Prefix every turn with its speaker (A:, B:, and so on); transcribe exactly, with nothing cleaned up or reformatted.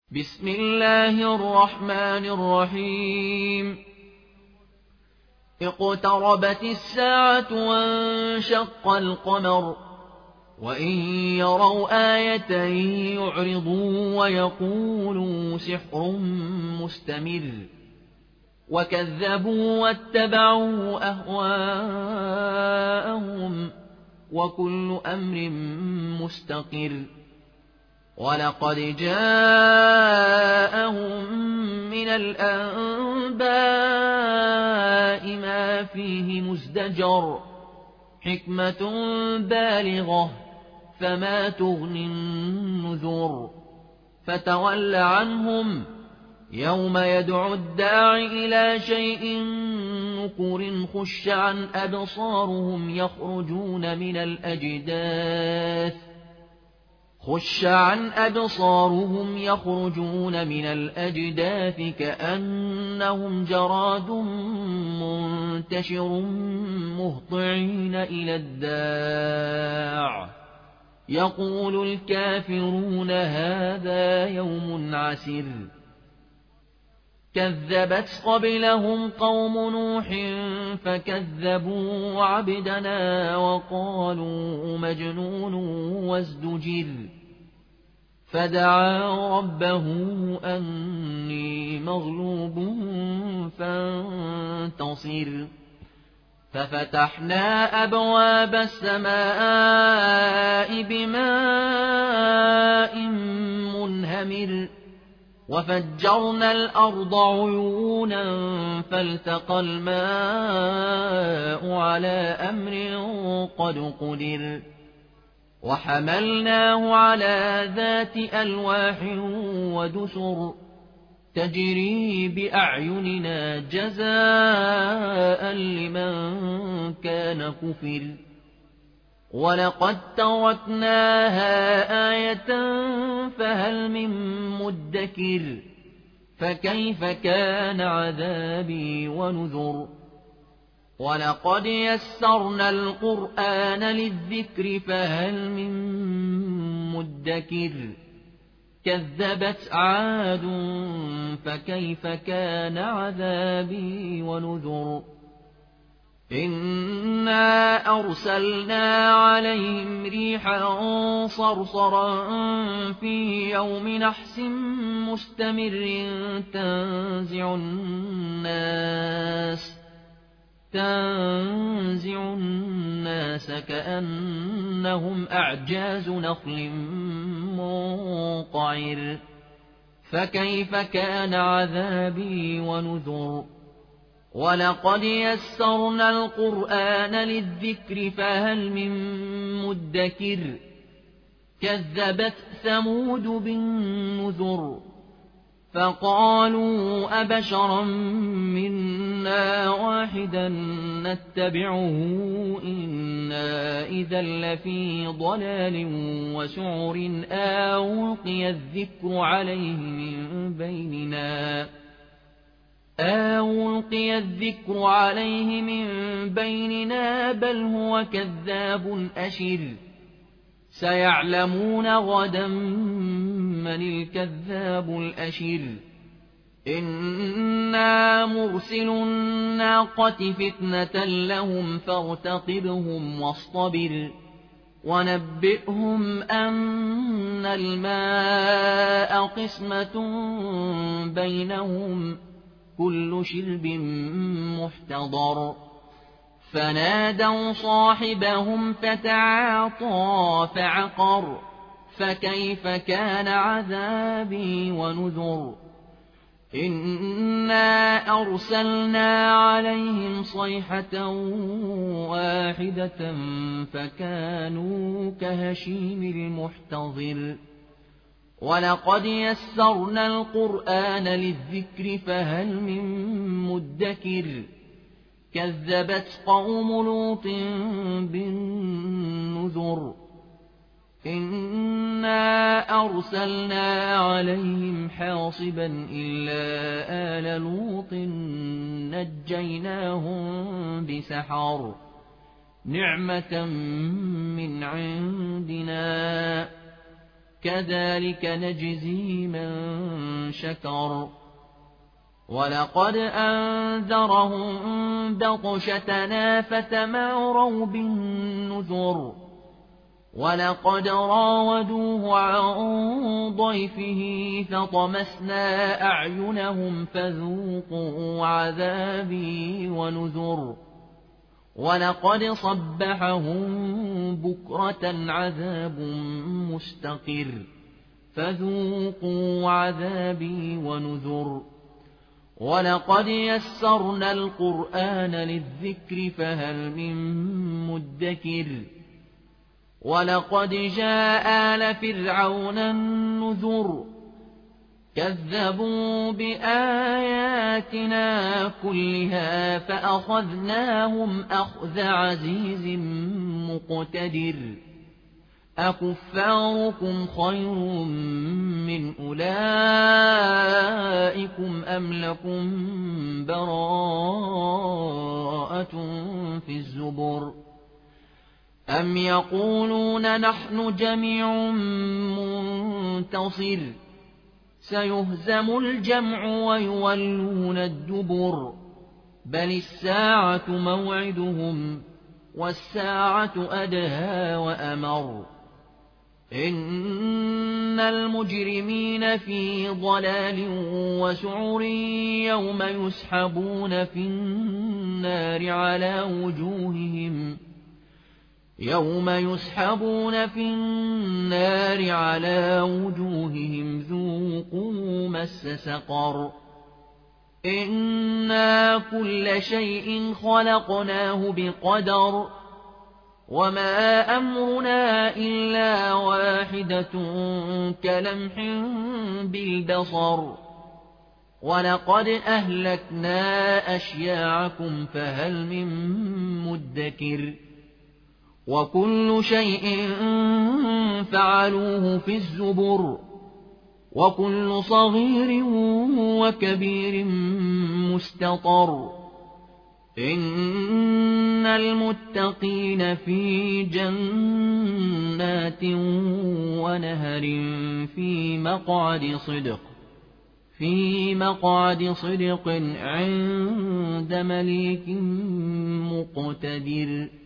A: بسم الله الرحمن الرحيم اقتربت الساعة وانشق القمر وإن يروا آية يعرضوا ويقولوا سحر مستمر وكذبوا واتبعوا أهواءهم وكل أمر مستقر ولقد جاءهم من الأنباء ما فيه مزدجر حكمة بالغة فما تغني النذر فتول عنهم يوم يدعو الداع إلى شيء نكر خش عن أبصارهم يخرجون من الأجداث خش عن أبصارهم يخرجون من الأجداث كأنهم جراد منتشر مهطعين إلى الداع يقول الكافرون هذا يوم عسر كذبت قبلهم قوم نوح فكذبوا عبدنا وقالوا مجنون وازدجر فدعا ربه أني مغلوب فانتصر ففتحنا أبواب السماء بماء منهمر وفجرنا الأرض عيونا فالتقى الماء على أمر قد قدر وحملناه على ذات ألواح ودسر تجري بأعيننا جزاء لمن كان كفر ولقد تركناها آية فهل من مدكر فكيف كان عذابي ونذر ولقد يسرنا القرآن للذكر فهل من مدكر كذبت عاد فكيف كان عذابي ونذر إنا أرسلنا عليهم ريحا صرصرا في يوم نحس مستمر تنزع الناس تنزع الناس كأنهم أعجاز نخل منقعر فكيف كان عذابي ونذر ولقد يسرنا القرآن للذكر فهل من مدكر كذبت ثمود بالنذر فقالوا أبشرا منا واحدا نتبعه إنا إذا لفي ضلال وسعر ألقي الذكر عليه من بيننا ألقي الذكر عليه من بيننا بل هو كذاب أشر سيعلمون غدا من الكذاب الأشر إنا مرسل الناقة فتنة لهم فارتقبهم واصطبر ونبئهم أن الماء قسمة بينهم كل شرب محتضر فنادوا صاحبهم فتعاطى فعقر فكيف كان عذابي ونذر إنا أرسلنا عليهم صيحة واحدة فكانوا كهشيم المحتضر ولقد يسرنا القرآن للذكر فهل من مدكر كذبت قوم لوط بالنذر إنا أرسلنا عليهم حاصبا إلا آل لوط نجيناهم بسحر نعمة من عندنا كذلك نجزي من شكر ولقد أنذرهم بطشتنا فتماروا بالنذر ولقد راودوه عن ضيفه فطمسنا أعينهم فذوقوا عذابي ونذر ولقد صبحهم بكرة عذاب مستقر فذوقوا عذابي ونذر ولقد يسرنا القرآن للذكر فهل من مدكر ولقد جاء آل فرعون النذر كذبوا بآياتنا كلها فأخذناهم أخذ عزيز مقتدر أكفاركم خير من أولئكم أم لكم براءة في الزبر أم يقولون نحن جميع منتصر سيهزم الجمع ويولون الدبر بل الساعة موعدهم والساعة أدهى وأمر إن المجرمين في ضلال وسعر يوم يسحبون في النار على وجوههم يوم يسحبون في النار على وجوههم ذوقوا مس سقر إنا كل شيء خلقناه بقدر وما أمرنا إلا واحدة كلمح بالبصر ولقد أهلكنا أشياعكم فهل من مدكر وكل شيء فعلوه في الزبر وكل صغير وكبير مستطر إن المتقين في جنات ونهر في مقعد صدق في مقعد صدق عند مليك مقتدر.